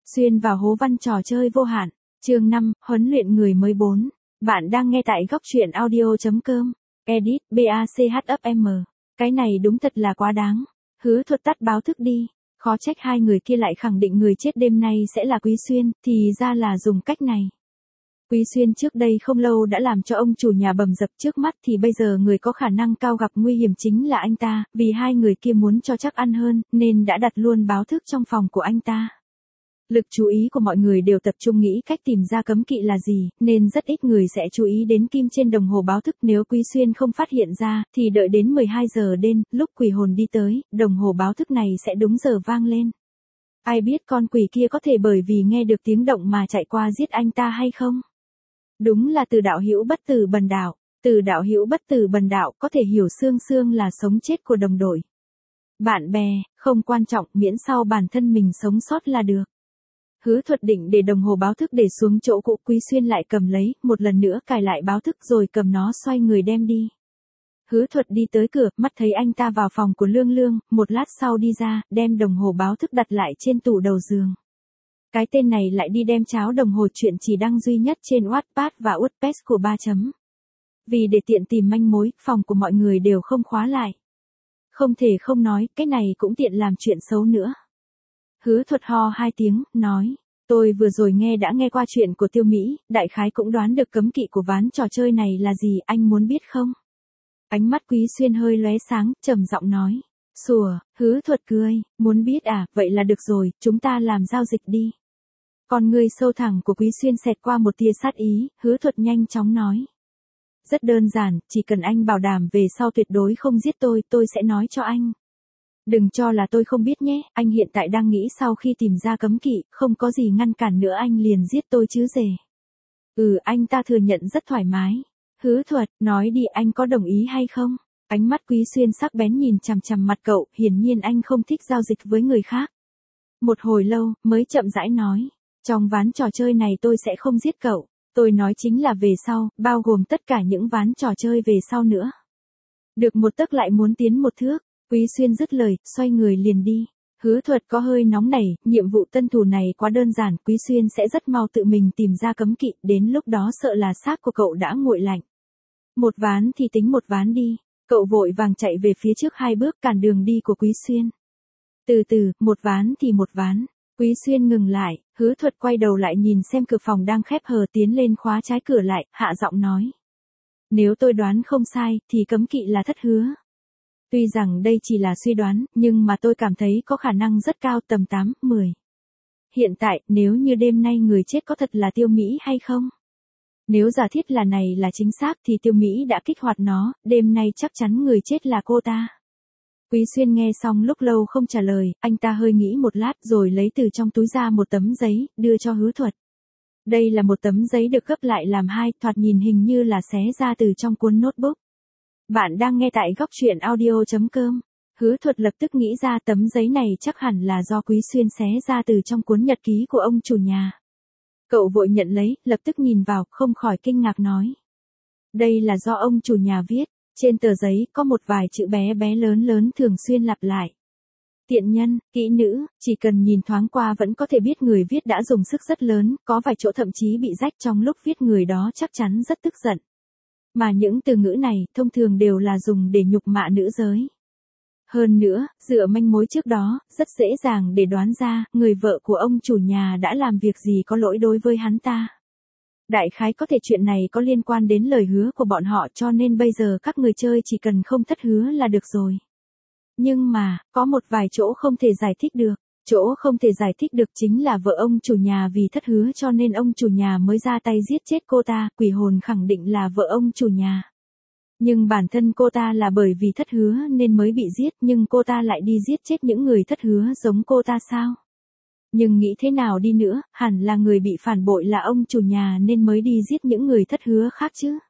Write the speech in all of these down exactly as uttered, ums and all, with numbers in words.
Xuyên vào hố văn trò chơi vô hạn. Chương năm, huấn luyện người mới bốn. Bạn đang nghe tại góc truyện audio chấm com. Edit, B A C H F M. Cái này đúng thật là quá đáng. Hứa Thuật tắt báo thức đi. Khó trách hai người kia lại khẳng định người chết đêm nay sẽ là Quý Xuyên, thì ra là dùng cách này. Quý Xuyên trước đây không lâu đã làm cho ông chủ nhà bầm dập trước mắt, thì bây giờ người có khả năng cao gặp nguy hiểm chính là anh ta, vì hai người kia muốn cho chắc ăn hơn, nên đã đặt luôn báo thức trong phòng của anh ta. Lực chú ý của mọi người đều tập trung nghĩ cách tìm ra cấm kỵ là gì, nên rất ít người sẽ chú ý đến kim trên đồng hồ báo thức. Nếu Quý Xuyên không phát hiện ra, thì đợi đến mười hai giờ đêm, lúc quỷ hồn đi tới, đồng hồ báo thức này sẽ đúng giờ vang lên. Ai biết con quỷ kia có thể bởi vì nghe được tiếng động mà chạy qua giết anh ta hay không? Đúng là từ đạo hữu bất tử bần đạo. Từ đạo hữu bất tử bần đạo có thể hiểu xương xương là sống chết của đồng đội. Bạn bè, không quan trọng, miễn sao bản thân mình sống sót là được. Hứa Thuật định để đồng hồ báo thức để xuống chỗ cũ. Quý Xuyên lại cầm lấy, một lần nữa cài lại báo thức rồi cầm nó xoay người đem đi. Hứa Thuật đi tới cửa, mắt thấy anh ta vào phòng của Lương Lương, một lát sau đi ra, đem đồng hồ báo thức đặt lại trên tủ đầu giường. Cái tên này lại đi đem cháo đồng hồ chuyện chỉ đăng duy nhất trên Wattpad và WordPress của ba chấm. Vì để tiện tìm manh mối, phòng của mọi người đều không khóa lại. Không thể không nói, cái này cũng tiện làm chuyện xấu nữa. Hứa Thuật ho hai tiếng, nói, tôi vừa rồi nghe đã nghe qua chuyện của Tiêu Mỹ, đại khái cũng đoán được cấm kỵ của ván trò chơi này là gì, anh muốn biết không? Ánh mắt Quý Xuyên hơi lóe sáng, trầm giọng nói, sủa. Hứa Thuật cười, muốn biết à, vậy là được rồi, chúng ta làm giao dịch đi. Con người sâu thẳng của Quý Xuyên xẹt qua một tia sát ý, Hứa Thuật nhanh chóng nói. Rất đơn giản, chỉ cần anh bảo đảm về sau tuyệt đối không giết tôi, tôi sẽ nói cho anh. Đừng cho là tôi không biết nhé, anh hiện tại đang nghĩ sau khi tìm ra cấm kỵ, không có gì ngăn cản nữa anh liền giết tôi chứ rể. Ừ, anh ta thừa nhận rất thoải mái. Hứa Thuật, nói đi, anh có đồng ý hay không? Ánh mắt Quý Xuyên sắc bén nhìn chằm chằm mặt cậu, hiển nhiên anh không thích giao dịch với người khác. Một hồi lâu, mới chậm rãi nói, trong ván trò chơi này tôi sẽ không giết cậu, tôi nói chính là về sau, bao gồm tất cả những ván trò chơi về sau nữa. Được một tấc lại muốn tiến một thước. Quý Xuyên dứt lời, xoay người liền đi. Hứa Thuật có hơi nóng nảy, nhiệm vụ tân thủ này quá đơn giản, Quý Xuyên sẽ rất mau tự mình tìm ra cấm kỵ, đến lúc đó sợ là xác của cậu đã nguội lạnh. Một ván thì tính một ván đi, cậu vội vàng chạy về phía trước hai bước cản đường đi của Quý Xuyên. Từ từ, một ván thì một ván. Quý Xuyên ngừng lại, Hứa Thuật quay đầu lại nhìn xem cửa phòng đang khép hờ, tiến lên khóa trái cửa lại, hạ giọng nói. Nếu tôi đoán không sai, thì cấm kỵ là thất hứa. Tuy rằng đây chỉ là suy đoán, nhưng mà tôi cảm thấy có khả năng rất cao, tầm tám, mười. Hiện tại, nếu như đêm nay người chết có thật là Tiêu Mỹ hay không? Nếu giả thiết là này là chính xác thì Tiêu Mỹ đã kích hoạt nó, đêm nay chắc chắn người chết là cô ta. Quý Xuyên nghe xong lúc lâu không trả lời, anh ta hơi nghĩ một lát rồi lấy từ trong túi ra một tấm giấy, đưa cho Hứa Thuật. Đây là một tấm giấy được gấp lại làm hai, thoạt nhìn hình như là xé ra từ trong cuốn notebook. Bạn đang nghe tại góc truyện audio chấm com. Hứa Thuật lập tức nghĩ ra tấm giấy này chắc hẳn là do Quý Xuyên xé ra từ trong cuốn nhật ký của ông chủ nhà. Cậu vội nhận lấy, lập tức nhìn vào, không khỏi kinh ngạc nói. Đây là do ông chủ nhà viết, trên tờ giấy có một vài chữ bé bé lớn lớn thường xuyên lặp lại. Tiện nhân, kỹ nữ, chỉ cần nhìn thoáng qua vẫn có thể biết người viết đã dùng sức rất lớn, có vài chỗ thậm chí bị rách trong lúc viết, người đó chắc chắn rất tức giận. Mà những từ ngữ này, thông thường đều là dùng để nhục mạ nữ giới. Hơn nữa, dựa manh mối trước đó, rất dễ dàng để đoán ra, người vợ của ông chủ nhà đã làm việc gì có lỗi đối với hắn ta. Đại khái có thể chuyện này có liên quan đến lời hứa của bọn họ, cho nên bây giờ các người chơi chỉ cần không thất hứa là được rồi. Nhưng mà, có một vài chỗ không thể giải thích được. Chỗ không thể giải thích được chính là vợ ông chủ nhà vì thất hứa cho nên ông chủ nhà mới ra tay giết chết cô ta, quỷ hồn khẳng định là vợ ông chủ nhà. Nhưng bản thân cô ta là bởi vì thất hứa nên mới bị giết, nhưng cô ta lại đi giết chết những người thất hứa giống cô ta sao? Nhưng nghĩ thế nào đi nữa, hẳn là người bị phản bội là ông chủ nhà nên mới đi giết những người thất hứa khác chứ.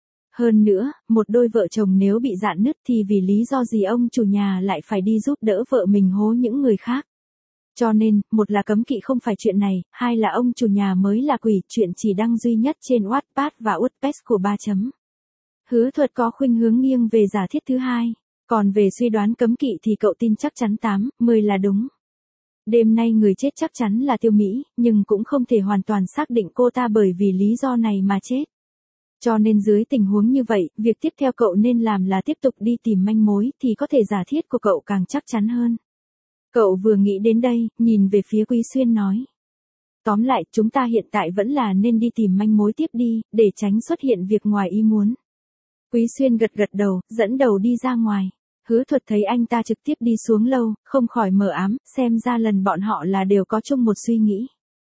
Hơn nữa, một đôi vợ chồng nếu bị rạn nứt thì vì lý do gì ông chủ nhà lại phải đi giúp đỡ vợ mình hố những người khác? Cho nên, một là cấm kỵ không phải chuyện này, hai là ông chủ nhà mới là quỷ, chuyện chỉ đăng duy nhất trên Wattpad và WordPress của ba chấm. Hứa Thuật có khuynh hướng nghiêng về giả thiết thứ hai, còn về suy đoán cấm kỵ thì cậu tin chắc chắn tám, mười là đúng. Đêm nay người chết chắc chắn là Tiêu Mỹ, nhưng cũng không thể hoàn toàn xác định cô ta bởi vì lý do này mà chết. Cho nên dưới tình huống như vậy, việc tiếp theo cậu nên làm là tiếp tục đi tìm manh mối thì có thể giả thiết của cậu càng chắc chắn hơn. Cậu vừa nghĩ đến đây, nhìn về phía Quý Xuyên nói. Tóm lại, chúng ta hiện tại vẫn là nên đi tìm manh mối tiếp đi, để tránh xuất hiện việc ngoài ý muốn. Quý Xuyên gật gật đầu, dẫn đầu đi ra ngoài. Hứa Thuật thấy anh ta trực tiếp đi xuống lâu, không khỏi mờ ám, xem ra lần bọn họ là đều có chung một suy nghĩ.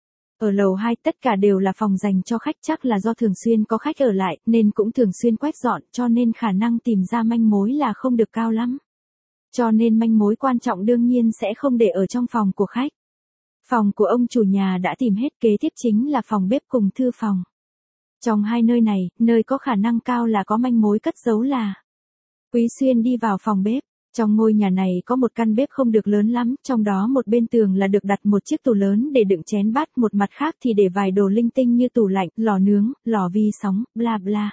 Ở lầu hai tất cả đều là phòng dành cho khách, chắc là do thường xuyên có khách ở lại, nên cũng thường xuyên quét dọn, cho nên khả năng tìm ra manh mối là không được cao lắm. Cho nên manh mối quan trọng đương nhiên sẽ không để ở trong phòng của khách. Phòng của ông chủ nhà đã tìm hết, kế tiếp chính là phòng bếp cùng thư phòng. Trong hai nơi này, nơi có khả năng cao là có manh mối cất giấu là. Quý Xuyên đi vào phòng bếp. Trong ngôi nhà này có một căn bếp không được lớn lắm, trong đó một bên tường là được đặt một chiếc tủ lớn để đựng chén bát, một mặt khác thì để vài đồ linh tinh như tủ lạnh, lò nướng, lò vi sóng, bla bla.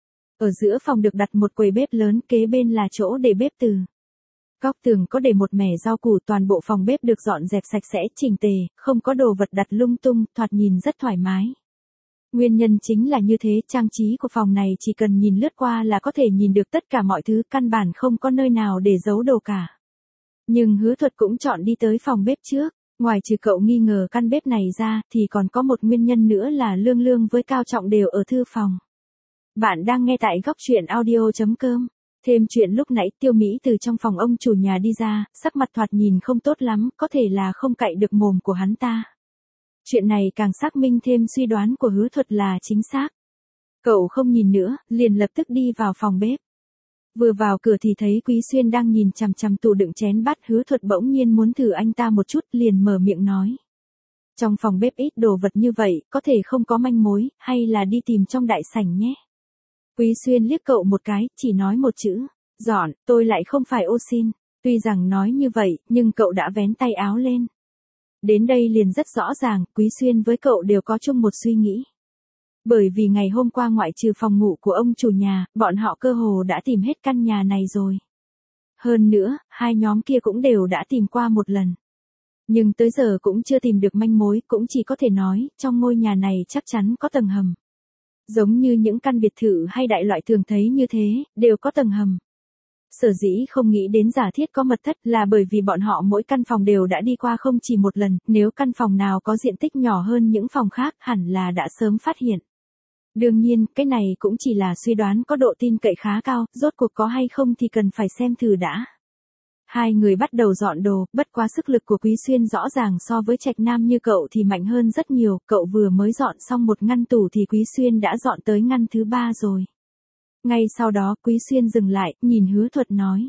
Ở giữa phòng được đặt một quầy bếp lớn, kế bên là chỗ để bếp từ. Góc tường có để một mẻ rau củ, toàn bộ phòng bếp được dọn dẹp sạch sẽ, chỉnh tề, không có đồ vật đặt lung tung, thoạt nhìn rất thoải mái. Nguyên nhân chính là như thế, trang trí của phòng này chỉ cần nhìn lướt qua là có thể nhìn được tất cả mọi thứ, căn bản không có nơi nào để giấu đồ cả. Nhưng Hứa Thuật cũng chọn đi tới phòng bếp trước, ngoài trừ cậu nghi ngờ căn bếp này ra, thì còn có một nguyên nhân nữa là Lương Lương với Cao Trọng đều ở thư phòng. Bạn đang nghe tại góc truyện audio chấm com. Thêm chuyện lúc nãy Tiêu Mỹ từ trong phòng ông chủ nhà đi ra, sắc mặt thoạt nhìn không tốt lắm, có thể là không cậy được mồm của hắn ta. Chuyện này càng xác minh thêm suy đoán của Hứa Thuật là chính xác. Cậu không nhìn nữa, liền lập tức đi vào phòng bếp. Vừa vào cửa thì thấy Quý Xuyên đang nhìn chằm chằm tủ đựng chén bát, Hứa Thuật bỗng nhiên muốn thử anh ta một chút, liền mở miệng nói. Trong phòng bếp ít đồ vật như vậy, có thể không có manh mối, hay là đi tìm trong đại sảnh nhé. Quý Xuyên liếc cậu một cái, chỉ nói một chữ, dọn, tôi lại không phải ô xin. Tuy rằng nói như vậy, nhưng cậu đã vén tay áo lên. Đến đây liền rất rõ ràng, Quý Xuyên với cậu đều có chung một suy nghĩ. Bởi vì ngày hôm qua ngoại trừ phòng ngủ của ông chủ nhà, bọn họ cơ hồ đã tìm hết căn nhà này rồi. Hơn nữa, hai nhóm kia cũng đều đã tìm qua một lần. Nhưng tới giờ cũng chưa tìm được manh mối, cũng chỉ có thể nói, trong ngôi nhà này chắc chắn có tầng hầm. Giống như những căn biệt thự hay đại loại thường thấy như thế, đều có tầng hầm. Sở dĩ không nghĩ đến giả thiết có mật thất là bởi vì bọn họ mỗi căn phòng đều đã đi qua không chỉ một lần, nếu căn phòng nào có diện tích nhỏ hơn những phòng khác hẳn là đã sớm phát hiện. Đương nhiên, cái này cũng chỉ là suy đoán có độ tin cậy khá cao, rốt cuộc có hay không thì cần phải xem thử đã. Hai người bắt đầu dọn đồ, bất quá sức lực của Quý Xuyên rõ ràng so với Trạch Nam như cậu thì mạnh hơn rất nhiều, cậu vừa mới dọn xong một ngăn tủ thì Quý Xuyên đã dọn tới ngăn thứ ba rồi. Ngay sau đó Quý Xuyên dừng lại, nhìn Hứa Thuật nói.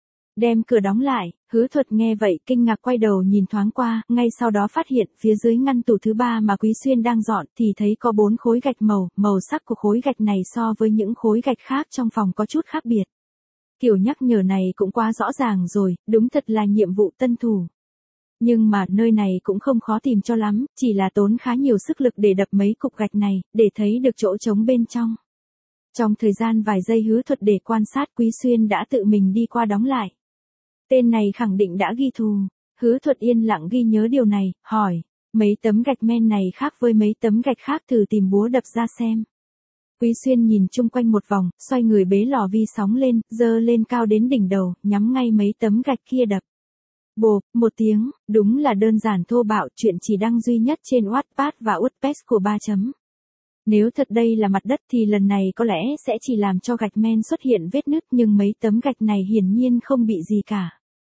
Đem cửa đóng lại, Hứa Thuật nghe vậy kinh ngạc quay đầu nhìn thoáng qua, ngay sau đó phát hiện phía dưới ngăn tủ thứ ba mà Quý Xuyên đang dọn thì thấy có bốn khối gạch màu, màu sắc của khối gạch này so với những khối gạch khác trong phòng có chút khác biệt. Kiểu nhắc nhở này cũng quá rõ ràng rồi, đúng thật là nhiệm vụ tân thủ. Nhưng mà nơi này cũng không khó tìm cho lắm, chỉ là tốn khá nhiều sức lực để đập mấy cục gạch này, để thấy được chỗ trống bên trong. Trong thời gian vài giây Hứa Thuật để quan sát, Quý Xuyên đã tự mình đi qua đóng lại. Tên này khẳng định đã ghi thù. Hứa Thuật yên lặng ghi nhớ điều này, hỏi, mấy tấm gạch men này khác với mấy tấm gạch khác, thử tìm búa đập ra xem. Quý Xuyên nhìn chung quanh một vòng, xoay người bế lò vi sóng lên, dơ lên cao đến đỉnh đầu, nhắm ngay mấy tấm gạch kia đập. Bộp, một tiếng, đúng là đơn giản thô bạo, chuyện chỉ đăng duy nhất trên Wattpad và WordPress của ba chấm. Nếu thật đây là mặt đất thì lần này có lẽ sẽ chỉ làm cho gạch men xuất hiện vết nứt, nhưng mấy tấm gạch này hiển nhiên không bị gì cả.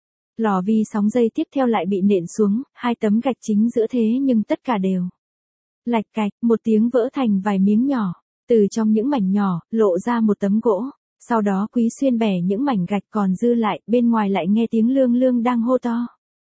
Lò vi sóng dây tiếp theo lại bị nện xuống, hai tấm gạch chính giữa thế nhưng tất cả đều lạch cạch, một tiếng vỡ thành vài miếng nhỏ. Từ trong những mảnh nhỏ, lộ ra một tấm gỗ. Sau đó Quý Xuyên bẻ những mảnh gạch còn dư lại, bên ngoài lại nghe tiếng Lương Lương đang hô to.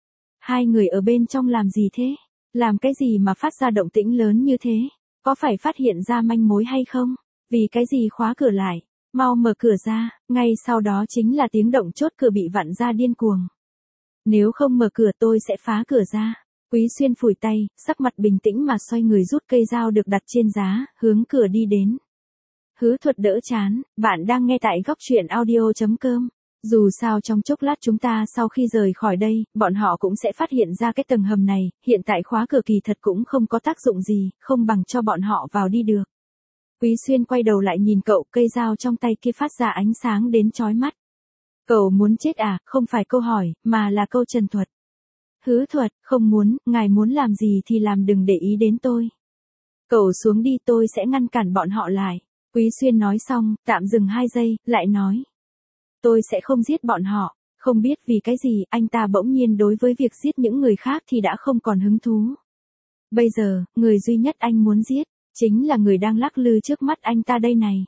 Hai người ở bên trong làm gì thế? Làm cái gì mà phát ra động tĩnh lớn như thế? Có phải phát hiện ra manh mối hay không? Vì cái gì khóa cửa lại? Mau mở cửa ra, ngay sau đó chính là tiếng động chốt cửa bị vặn ra điên cuồng. Nếu không mở cửa tôi sẽ phá cửa ra. Quý Xuyên phủi tay, sắc mặt bình tĩnh mà xoay người rút cây dao được đặt trên giá, hướng cửa đi đến. Hứa Thuật đỡ chán, bạn đang nghe tại góc truyện audio chấm com. Dù sao trong chốc lát chúng ta sau khi rời khỏi đây, bọn họ cũng sẽ phát hiện ra cái tầng hầm này, hiện tại khóa cửa kỳ thật cũng không có tác dụng gì, không bằng cho bọn họ vào đi được. Quý Xuyên quay đầu lại nhìn cậu, cây dao trong tay kia phát ra ánh sáng đến chói mắt. Cậu muốn chết à, không phải câu hỏi, mà là câu trần thuật. Hứa Thuật, không muốn, ngài muốn làm gì thì làm, đừng để ý đến tôi. Cậu xuống đi, tôi sẽ ngăn cản bọn họ lại. Quý Xuyên nói xong, tạm dừng hai giây, lại nói. Tôi sẽ không giết bọn họ, không biết vì cái gì, anh ta bỗng nhiên đối với việc giết những người khác thì đã không còn hứng thú. Bây giờ, người duy nhất anh muốn giết, chính là người đang lắc lư trước mắt anh ta đây này.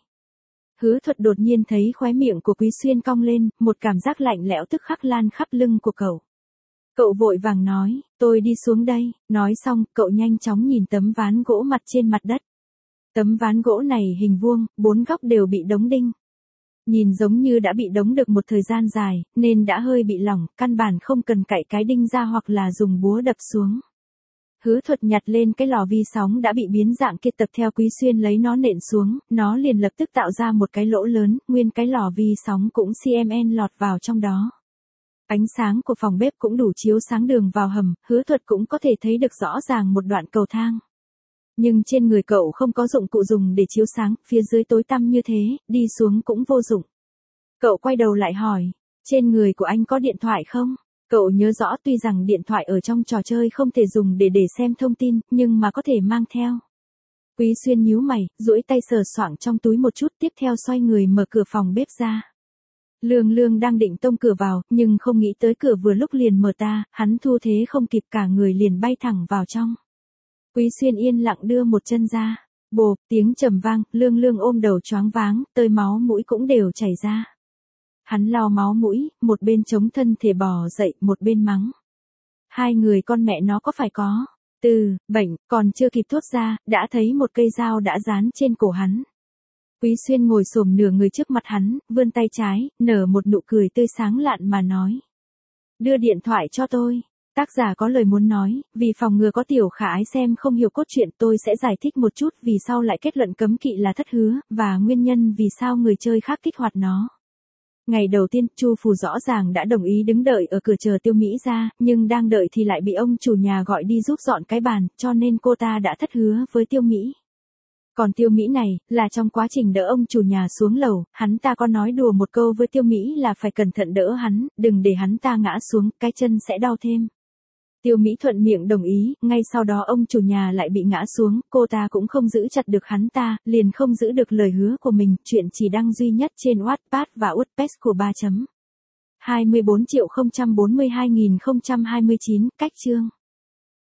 Hứa Thuật đột nhiên thấy khóe miệng của Quý Xuyên cong lên, một cảm giác lạnh lẽo tức khắc lan khắp lưng của cậu. Cậu vội vàng nói, tôi đi xuống đây, nói xong, cậu nhanh chóng nhìn tấm ván gỗ mặt trên mặt đất. Tấm ván gỗ này hình vuông, bốn góc đều bị đóng đinh. Nhìn giống như đã bị đóng được một thời gian dài, nên đã hơi bị lỏng, căn bản không cần cạy cái đinh ra hoặc là dùng búa đập xuống. Hứa Thuật nhặt lên cái lò vi sóng đã bị biến dạng kia, tập theo Quý Xuyên lấy nó nện xuống, nó liền lập tức tạo ra một cái lỗ lớn, nguyên cái lò vi sóng cũng xê em en lọt vào trong đó. Ánh sáng của phòng bếp cũng đủ chiếu sáng đường vào hầm, Hứa Thuật cũng có thể thấy được rõ ràng một đoạn cầu thang. Nhưng trên người cậu không có dụng cụ dùng để chiếu sáng, phía dưới tối tăm như thế, đi xuống cũng vô dụng. Cậu quay đầu lại hỏi, trên người của anh có điện thoại không? Cậu nhớ rõ tuy rằng điện thoại ở trong trò chơi không thể dùng để để xem thông tin, nhưng mà có thể mang theo. Quý Xuyên nhíu mày, duỗi tay sờ soạng trong túi một chút, tiếp theo xoay người mở cửa phòng bếp ra. Lương Lương đang định tông cửa vào, nhưng không nghĩ tới cửa vừa lúc liền mở ta, hắn thu thế không kịp, cả người liền bay thẳng vào trong. Quý Xuyên yên lặng đưa một chân ra. Bộp, tiếng trầm vang, Lương Lương ôm đầu choáng váng, tơi máu mũi cũng đều chảy ra. Hắn lau máu mũi, một bên chống thân thể bò dậy, một bên mắng. Hai người con mẹ nó có phải có. Từ, bệnh, còn chưa kịp thốt ra, đã thấy một cây dao đã dán trên cổ hắn. Quý Xuyên ngồi xổm nửa người trước mặt hắn, vươn tay trái, nở một nụ cười tươi sáng lạn mà nói. Đưa điện thoại cho tôi. Tác giả có lời muốn nói, vì phòng ngừa có tiểu khả ái xem không hiểu cốt truyện, tôi sẽ giải thích một chút vì sao lại kết luận cấm kỵ là thất hứa, và nguyên nhân vì sao người chơi khác kích hoạt nó. Ngày đầu tiên, Chu Phù rõ ràng đã đồng ý đứng đợi ở cửa chờ Tiêu Mỹ ra, nhưng đang đợi thì lại bị ông chủ nhà gọi đi giúp dọn cái bàn, cho nên cô ta đã thất hứa với Tiêu Mỹ. Còn Tiêu Mỹ này, là trong quá trình đỡ ông chủ nhà xuống lầu, hắn ta có nói đùa một câu với Tiêu Mỹ là phải cẩn thận đỡ hắn, đừng để hắn ta ngã xuống, cái chân sẽ đau thêm. Tiêu Mỹ thuận miệng đồng ý, ngay sau đó ông chủ nhà lại bị ngã xuống, cô ta cũng không giữ chặt được hắn ta, liền không giữ được lời hứa của mình, chuyện chỉ đăng duy nhất trên Wattpad và WordPress của ba chấm hai mươi bốn triệu không trăm bốn mươi hai nghìn không trăm hai mươi chín, cách chương.